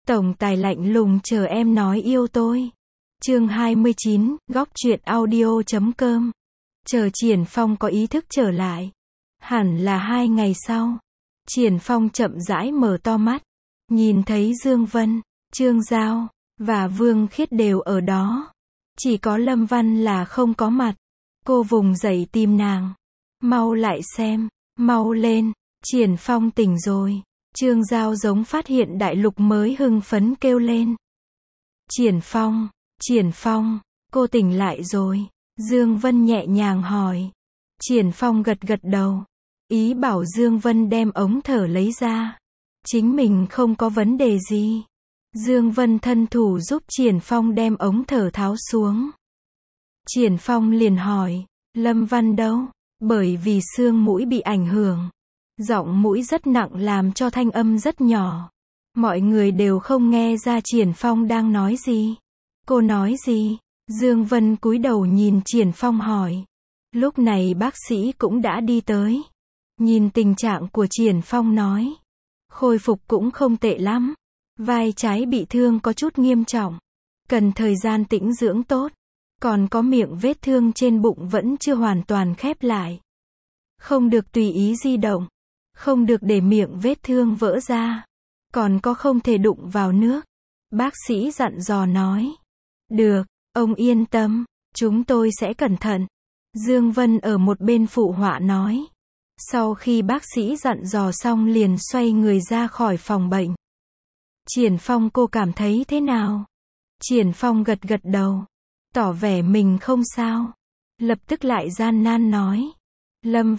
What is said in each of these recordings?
Tổng tài lạnh lùng chờ em nói yêu tôi. Chương 29, góc truyện audio.com. Chờ Triển Phong có ý thức trở lại. Hẳn là 2 ngày sau. Triển Phong chậm rãi mở to mắt. Nhìn thấy Dương Vân, Trương Giao, và Vương Khiết đều ở đó. Chỉ có Lâm Văn là không có mặt. Cô vùng dậy tìm nàng. Mau lại xem, mau lên, Triển Phong tỉnh rồi. Trương Giao giống phát hiện đại lục mới hưng phấn kêu lên. Triển Phong, cô tỉnh lại rồi. Dương Vân nhẹ nhàng hỏi. Triển Phong gật gật đầu. Ý bảo Dương Vân đem ống thở lấy ra. Chính mình không có vấn đề gì. Dương Vân thân thủ giúp Triển Phong đem ống thở tháo xuống. Triển Phong liền hỏi, Lâm Văn đâu? Bởi vì xương mũi bị ảnh hưởng. Giọng mũi rất nặng làm cho thanh âm rất nhỏ. Mọi người đều không nghe ra Triển Phong đang nói gì. Cô nói gì? Dương Vân cúi đầu nhìn Triển Phong hỏi. Lúc này bác sĩ cũng đã đi tới. Nhìn tình trạng của Triển Phong nói. Khôi phục cũng không tệ lắm. Vai trái bị thương có chút nghiêm trọng. Cần thời gian tĩnh dưỡng tốt. Còn có miệng vết thương trên bụng vẫn chưa hoàn toàn khép lại. Không được tùy ý di động. Không được để miệng vết thương vỡ ra. Còn có không thể đụng vào nước. Bác sĩ dặn dò nói. Được, ông yên tâm, chúng tôi sẽ cẩn thận. Dương Vân ở một bên phụ họa nói. Sau khi bác sĩ dặn dò xong liền xoay người ra khỏi phòng bệnh. Triển Phong, cô cảm thấy thế nào? Triển Phong gật gật đầu. Tỏ vẻ mình không sao. Lập tức lại gian nan nói. Lâm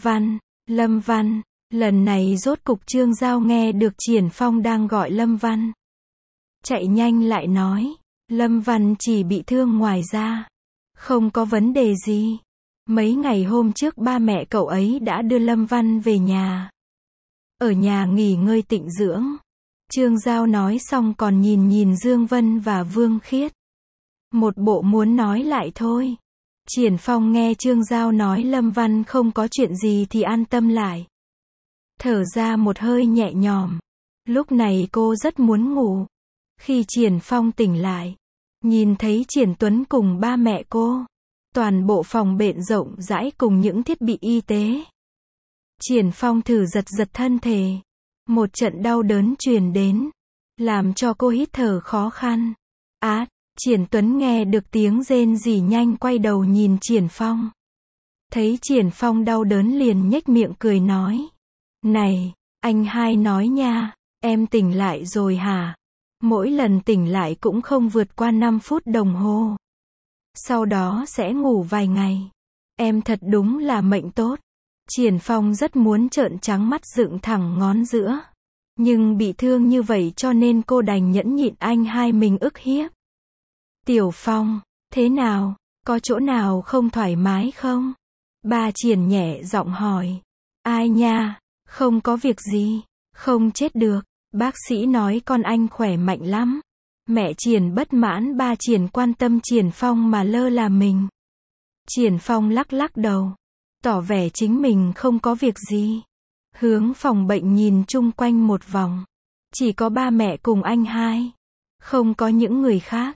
Văn. Lần này rốt cục Trương Giao nghe được Triển Phong đang gọi Lâm Văn. Chạy nhanh lại nói. Lâm Văn chỉ bị thương ngoài da. Không có vấn đề gì. Mấy ngày hôm trước ba mẹ cậu ấy đã đưa Lâm Văn về nhà. Ở nhà nghỉ ngơi tịnh dưỡng. Trương Giao nói xong còn nhìn Dương Vân và Vương Khiết. Một bộ muốn nói lại thôi. Triển Phong nghe Trương Giao nói Lâm Văn không có chuyện gì thì an tâm lại. Thở ra một hơi nhẹ nhõm. Lúc này cô rất muốn ngủ. Khi Triển Phong tỉnh lại, nhìn thấy Triển Tuấn cùng ba mẹ cô. Toàn bộ phòng bệnh rộng rãi cùng những thiết bị y tế. Triển Phong thử giật thân thể. Một trận đau đớn truyền đến. Làm cho cô hít thở khó khăn. Triển Tuấn nghe được tiếng rên rỉ nhanh quay đầu nhìn Triển Phong. Thấy Triển Phong đau đớn liền nhếch miệng cười nói. Này, anh hai nói nha, em tỉnh lại rồi hả? Mỗi lần tỉnh lại cũng không vượt qua 5 phút đồng hồ. Sau đó sẽ ngủ vài ngày. Em thật đúng là mệnh tốt. Triển Phong rất muốn trợn trắng mắt dựng thẳng ngón giữa. Nhưng bị thương như vậy cho nên cô đành nhẫn nhịn anh hai mình ức hiếp. Tiểu Phong, thế nào? Có chỗ nào không thoải mái không? Ba Triển nhẹ giọng hỏi. Ai nha? Không có việc gì. Không chết được. Bác sĩ nói con anh khỏe mạnh lắm. Mẹ Triển bất mãn ba Triển quan tâm Triển Phong mà lơ là mình. Triển Phong lắc đầu. Tỏ vẻ chính mình không có việc gì. Hướng phòng bệnh nhìn chung quanh một vòng. Chỉ có ba mẹ cùng anh hai. Không có những người khác.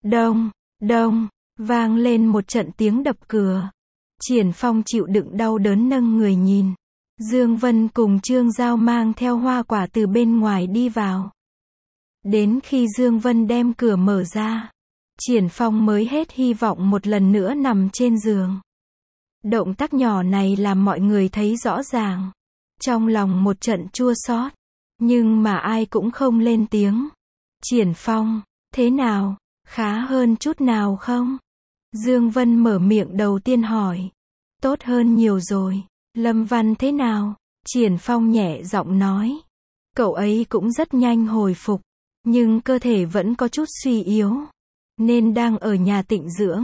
Đông, vang lên một trận tiếng đập cửa. Triển Phong chịu đựng đau đớn nâng người nhìn. Dương Vân cùng Trương Giao mang theo hoa quả từ bên ngoài đi vào. Đến khi Dương Vân đem cửa mở ra, Triển Phong mới hết hy vọng một lần nữa nằm trên giường. Động tác nhỏ này làm mọi người thấy rõ ràng. Trong lòng một trận chua xót, nhưng mà ai cũng không lên tiếng. Triển Phong, thế nào? Khá hơn chút nào không? Dương Vân mở miệng đầu tiên hỏi. Tốt hơn nhiều rồi. Lâm Văn thế nào? Triển Phong nhẹ giọng nói. Cậu ấy cũng rất nhanh hồi phục. Nhưng cơ thể vẫn có chút suy yếu. Nên đang ở nhà tịnh dưỡng.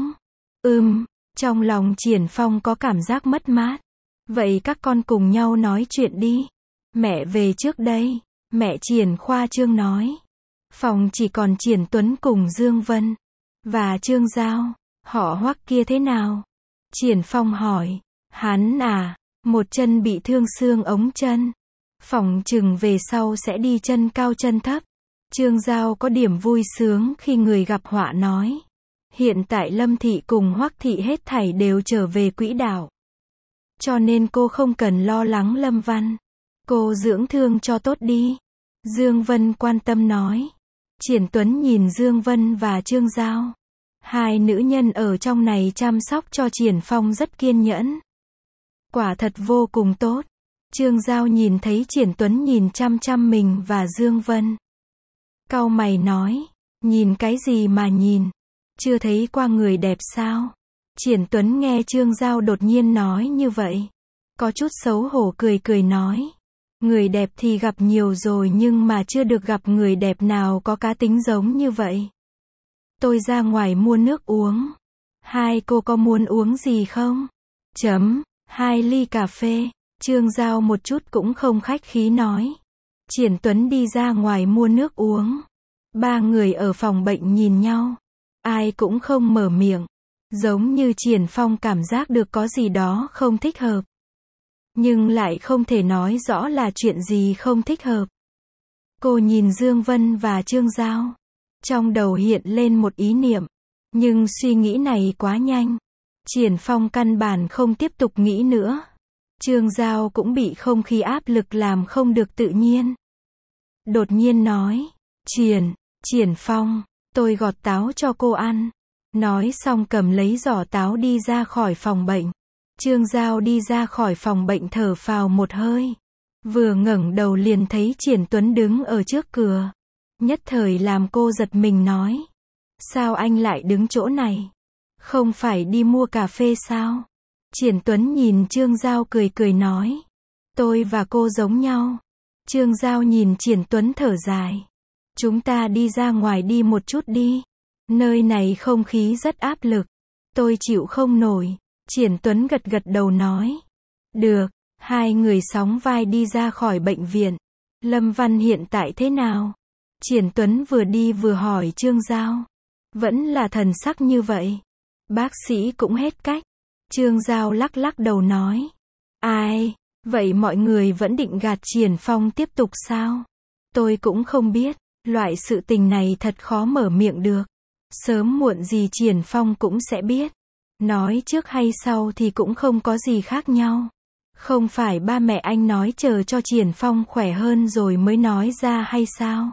Trong lòng Triển Phong có cảm giác mất mát. Vậy các con cùng nhau nói chuyện đi. Mẹ về trước đây. Mẹ Triển khoa trương nói. Phòng chỉ còn Triển Tuấn cùng Dương Vân. Và Trương Giao. Họ Hoắc kia thế nào? Triển Phong hỏi. Hắn một chân bị thương xương ống chân. Phòng chừng về sau sẽ đi chân cao chân thấp. Trương Giao có điểm vui sướng khi người gặp họa nói. Hiện tại Lâm Thị cùng Hoắc Thị hết thảy đều trở về quỹ đạo. Cho nên cô không cần lo lắng Lâm Văn. Cô dưỡng thương cho tốt đi. Dương Vân quan tâm nói. Triển Tuấn nhìn Dương Vân và Trương Giao. Hai nữ nhân ở trong này chăm sóc cho Triển Phong rất kiên nhẫn. Quả thật vô cùng tốt. Trương Giao nhìn thấy Triển Tuấn nhìn chăm chăm mình và Dương Vân. Cau mày nói. Nhìn cái gì mà nhìn? Chưa thấy qua người đẹp sao? Triển Tuấn nghe Trương Giao đột nhiên nói như vậy. Có chút xấu hổ cười cười nói. Người đẹp thì gặp nhiều rồi nhưng mà chưa được gặp người đẹp nào có cá tính giống như vậy. Tôi ra ngoài mua nước uống. Hai cô có muốn uống gì không? 2 ly cà phê. Trương Giao một chút cũng không khách khí nói. Triển Tuấn đi ra ngoài mua nước uống. Ba người ở phòng bệnh nhìn nhau. Ai cũng không mở miệng. Giống như Triển Phong cảm giác được có gì đó không thích hợp. Nhưng lại không thể nói rõ là chuyện gì không thích hợp. Cô nhìn Dương Vân và Trương Giao. Trong đầu hiện lên một ý niệm. Nhưng suy nghĩ này quá nhanh. Triển Phong căn bản không tiếp tục nghĩ nữa. Trương Giao cũng bị không khí áp lực làm không được tự nhiên. Đột nhiên nói. Triển Phong, tôi gọt táo cho cô ăn. Nói xong cầm lấy giỏ táo đi ra khỏi phòng bệnh. Trương Giao đi ra khỏi phòng bệnh thở phào một hơi. Vừa ngẩng đầu liền thấy Triển Tuấn đứng ở trước cửa. Nhất thời làm cô giật mình nói. Sao anh lại đứng chỗ này? Không phải đi mua cà phê sao? Triển Tuấn nhìn Trương Giao cười cười nói. Tôi và cô giống nhau. Trương Giao nhìn Triển Tuấn thở dài. Chúng ta đi ra ngoài đi một chút đi. Nơi này không khí rất áp lực. Tôi chịu không nổi. Triển Tuấn gật gật đầu nói. Được. Hai người sóng vai đi ra khỏi bệnh viện. Lâm Văn hiện tại thế nào? Triển Tuấn vừa đi vừa hỏi Trương Giao. Vẫn là thần sắc như vậy. Bác sĩ cũng hết cách. Trương Giao lắc lắc đầu nói. Ai? Vậy mọi người vẫn định gạt Triển Phong tiếp tục sao? Tôi cũng không biết. Loại sự tình này thật khó mở miệng được. Sớm muộn gì Triển Phong cũng sẽ biết. Nói trước hay sau thì cũng không có gì khác nhau. Không phải ba mẹ anh nói chờ cho Triển Phong khỏe hơn rồi mới nói ra hay sao?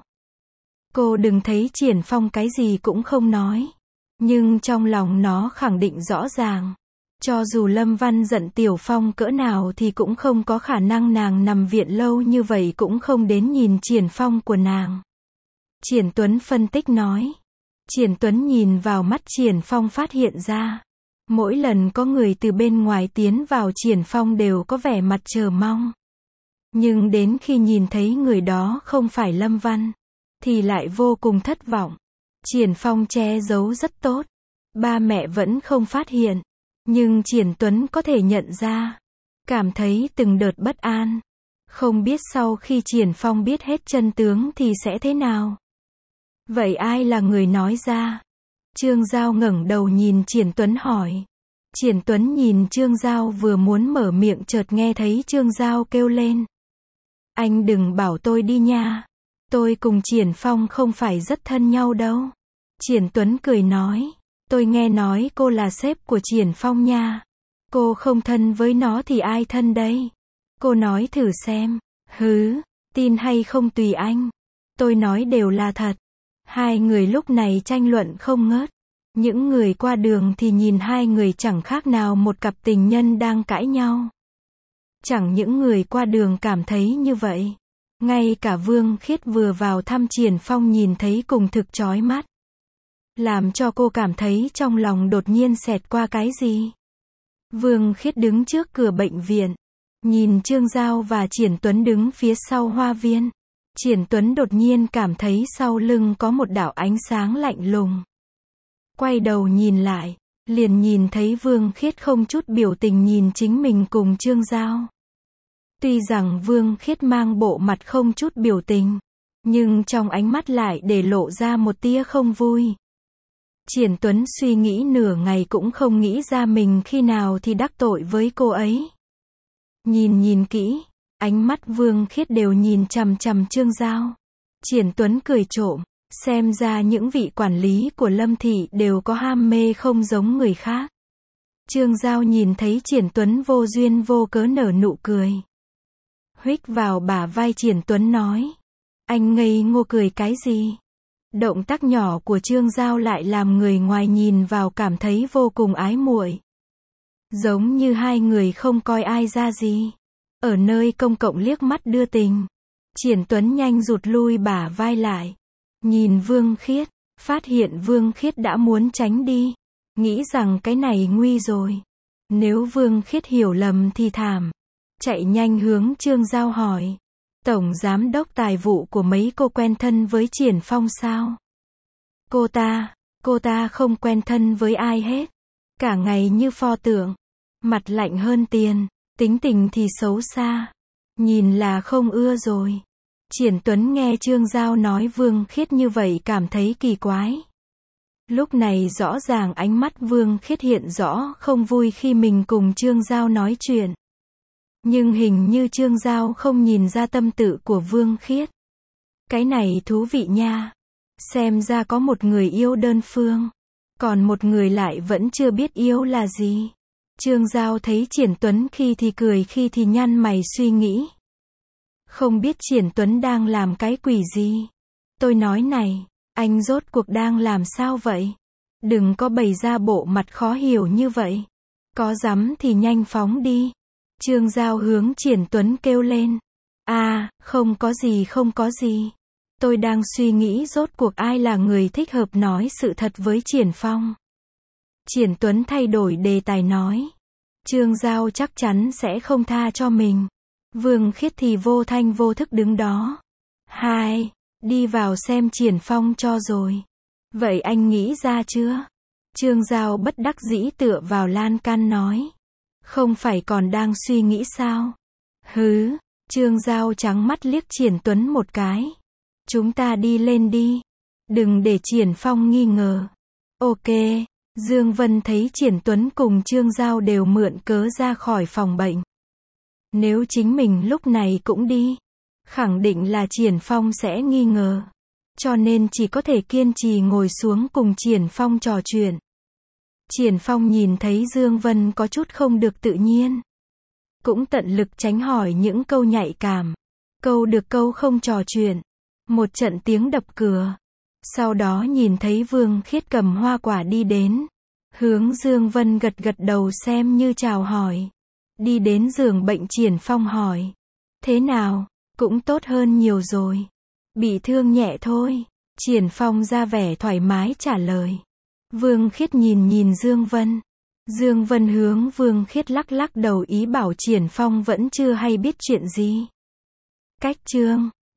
Cô đừng thấy Triển Phong cái gì cũng không nói. Nhưng trong lòng nó khẳng định rõ ràng. Cho dù Lâm Văn giận Tiểu Phong cỡ nào thì cũng không có khả năng nàng nằm viện lâu như vậy cũng không đến nhìn Triển Phong của nàng. Triển Tuấn phân tích nói. Triển Tuấn nhìn vào mắt Triển Phong phát hiện ra. Mỗi lần có người từ bên ngoài tiến vào Triển Phong đều có vẻ mặt chờ mong. Nhưng đến khi nhìn thấy người đó không phải Lâm Văn, thì lại vô cùng thất vọng. Triển Phong che giấu rất tốt. Ba mẹ vẫn không phát hiện. Nhưng Triển Tuấn có thể nhận ra. Cảm thấy từng đợt bất an. Không biết sau khi Triển Phong biết hết chân tướng thì sẽ thế nào. Vậy ai là người nói ra? Trương Giao ngẩng đầu nhìn Triển Tuấn hỏi. Triển Tuấn nhìn Trương Giao vừa muốn mở miệng chợt nghe thấy Trương Giao kêu lên. Anh đừng bảo tôi đi nha. Tôi cùng Triển Phong không phải rất thân nhau đâu. Triển Tuấn cười nói. Tôi nghe nói cô là sếp của Triển Phong nha. Cô không thân với nó thì ai thân đây? Cô nói thử xem. Hứ, tin hay không tùy anh. Tôi nói đều là thật. Hai người lúc này tranh luận không ngớt. Những người qua đường thì nhìn hai người chẳng khác nào một cặp tình nhân đang cãi nhau. Chẳng những người qua đường cảm thấy như vậy. Ngay cả Vương Khiết vừa vào thăm Triển Phong nhìn thấy cùng thực chói mắt. Làm cho cô cảm thấy trong lòng đột nhiên xẹt qua cái gì. Vương Khiết đứng trước cửa bệnh viện. Nhìn Trương Giao và Triển Tuấn đứng phía sau hoa viên. Triển Tuấn đột nhiên cảm thấy sau lưng có một đạo ánh sáng lạnh lùng. Quay đầu nhìn lại, liền nhìn thấy Vương Khiết không chút biểu tình nhìn chính mình cùng Trương Giao. Tuy rằng Vương Khiết mang bộ mặt không chút biểu tình, nhưng trong ánh mắt lại để lộ ra một tia không vui. Triển Tuấn suy nghĩ nửa ngày cũng không nghĩ ra mình khi nào thì đắc tội với cô ấy. Nhìn kỹ, ánh mắt Vương Khiết đều nhìn chằm chằm Trương Giao. Triển Tuấn cười trộm, xem ra những vị quản lý của Lâm Thị đều có ham mê không giống người khác. Trương Giao nhìn thấy Triển Tuấn vô duyên vô cớ nở nụ cười. Huých vào bả vai Triển Tuấn nói. Anh ngây ngô cười cái gì? Động tác nhỏ của Trương Giao lại làm người ngoài nhìn vào cảm thấy vô cùng ái muội. Giống như hai người không coi ai ra gì. Ở nơi công cộng liếc mắt đưa tình. Triển Tuấn nhanh rụt lui bả vai lại. Nhìn Vương Khiết, phát hiện Vương Khiết đã muốn tránh đi. Nghĩ rằng cái này nguy rồi. Nếu Vương Khiết hiểu lầm thì thảm. Chạy nhanh hướng Trương Giao hỏi. Tổng giám đốc tài vụ của mấy cô quen thân với Triển Phong sao? Cô ta không quen thân với ai hết. Cả ngày như pho tượng. Mặt lạnh hơn tiền. Tính tình thì xấu xa. Nhìn là không ưa rồi. Triển Tuấn nghe Trương Giao nói Vương Khiết như vậy cảm thấy kỳ quái. Lúc này rõ ràng ánh mắt Vương Khiết hiện rõ không vui khi mình cùng Trương Giao nói chuyện. Nhưng hình như Trương Giao không nhìn ra tâm tự của Vương Khiết. Cái này thú vị nha. Xem ra có một người yêu đơn phương. Còn một người lại vẫn chưa biết yêu là gì. Trương Giao thấy Triển Tuấn khi thì cười khi thì nhăn mày suy nghĩ. Không biết Triển Tuấn đang làm cái quỷ gì. Tôi nói này, anh rốt cuộc đang làm sao vậy? Đừng có bày ra bộ mặt khó hiểu như vậy. Có dám thì nhanh phóng đi. Trương Giao hướng Triển Tuấn kêu lên. Không có gì. Tôi đang suy nghĩ rốt cuộc ai là người thích hợp nói sự thật với Triển Phong. Triển Tuấn thay đổi đề tài nói. Trương Giao chắc chắn sẽ không tha cho mình. Vương Khiết thì vô thanh vô thức đứng đó. Đi vào xem Triển Phong cho rồi. Vậy anh nghĩ ra chưa? Trương Giao bất đắc dĩ tựa vào lan can nói. Không phải còn đang suy nghĩ sao? Trương Giao trắng mắt liếc Triển Tuấn một cái. Chúng ta đi lên đi. Đừng để Triển Phong nghi ngờ. Ok. Dương Vân thấy Triển Tuấn cùng Trương Giao đều mượn cớ ra khỏi phòng bệnh. Nếu chính mình lúc này cũng đi, khẳng định là Triển Phong sẽ nghi ngờ. Cho nên chỉ có thể kiên trì ngồi xuống cùng Triển Phong trò chuyện. Triển Phong nhìn thấy Dương Vân có chút không được tự nhiên. Cũng tận lực tránh hỏi những câu nhạy cảm. Câu được câu không trò chuyện. Một trận tiếng đập cửa. Sau đó nhìn thấy Vương Khiết cầm hoa quả đi đến. Hướng Dương Vân gật gật đầu xem như chào hỏi. Đi đến giường bệnh Triển Phong hỏi. Thế nào? Cũng tốt hơn nhiều rồi. Bị thương nhẹ thôi. Triển Phong ra vẻ thoải mái trả lời. Vương Khiết nhìn Dương Vân. Dương Vân hướng Vương Khiết lắc lắc đầu ý bảo Triển Phong vẫn chưa hay biết chuyện gì. Cách chương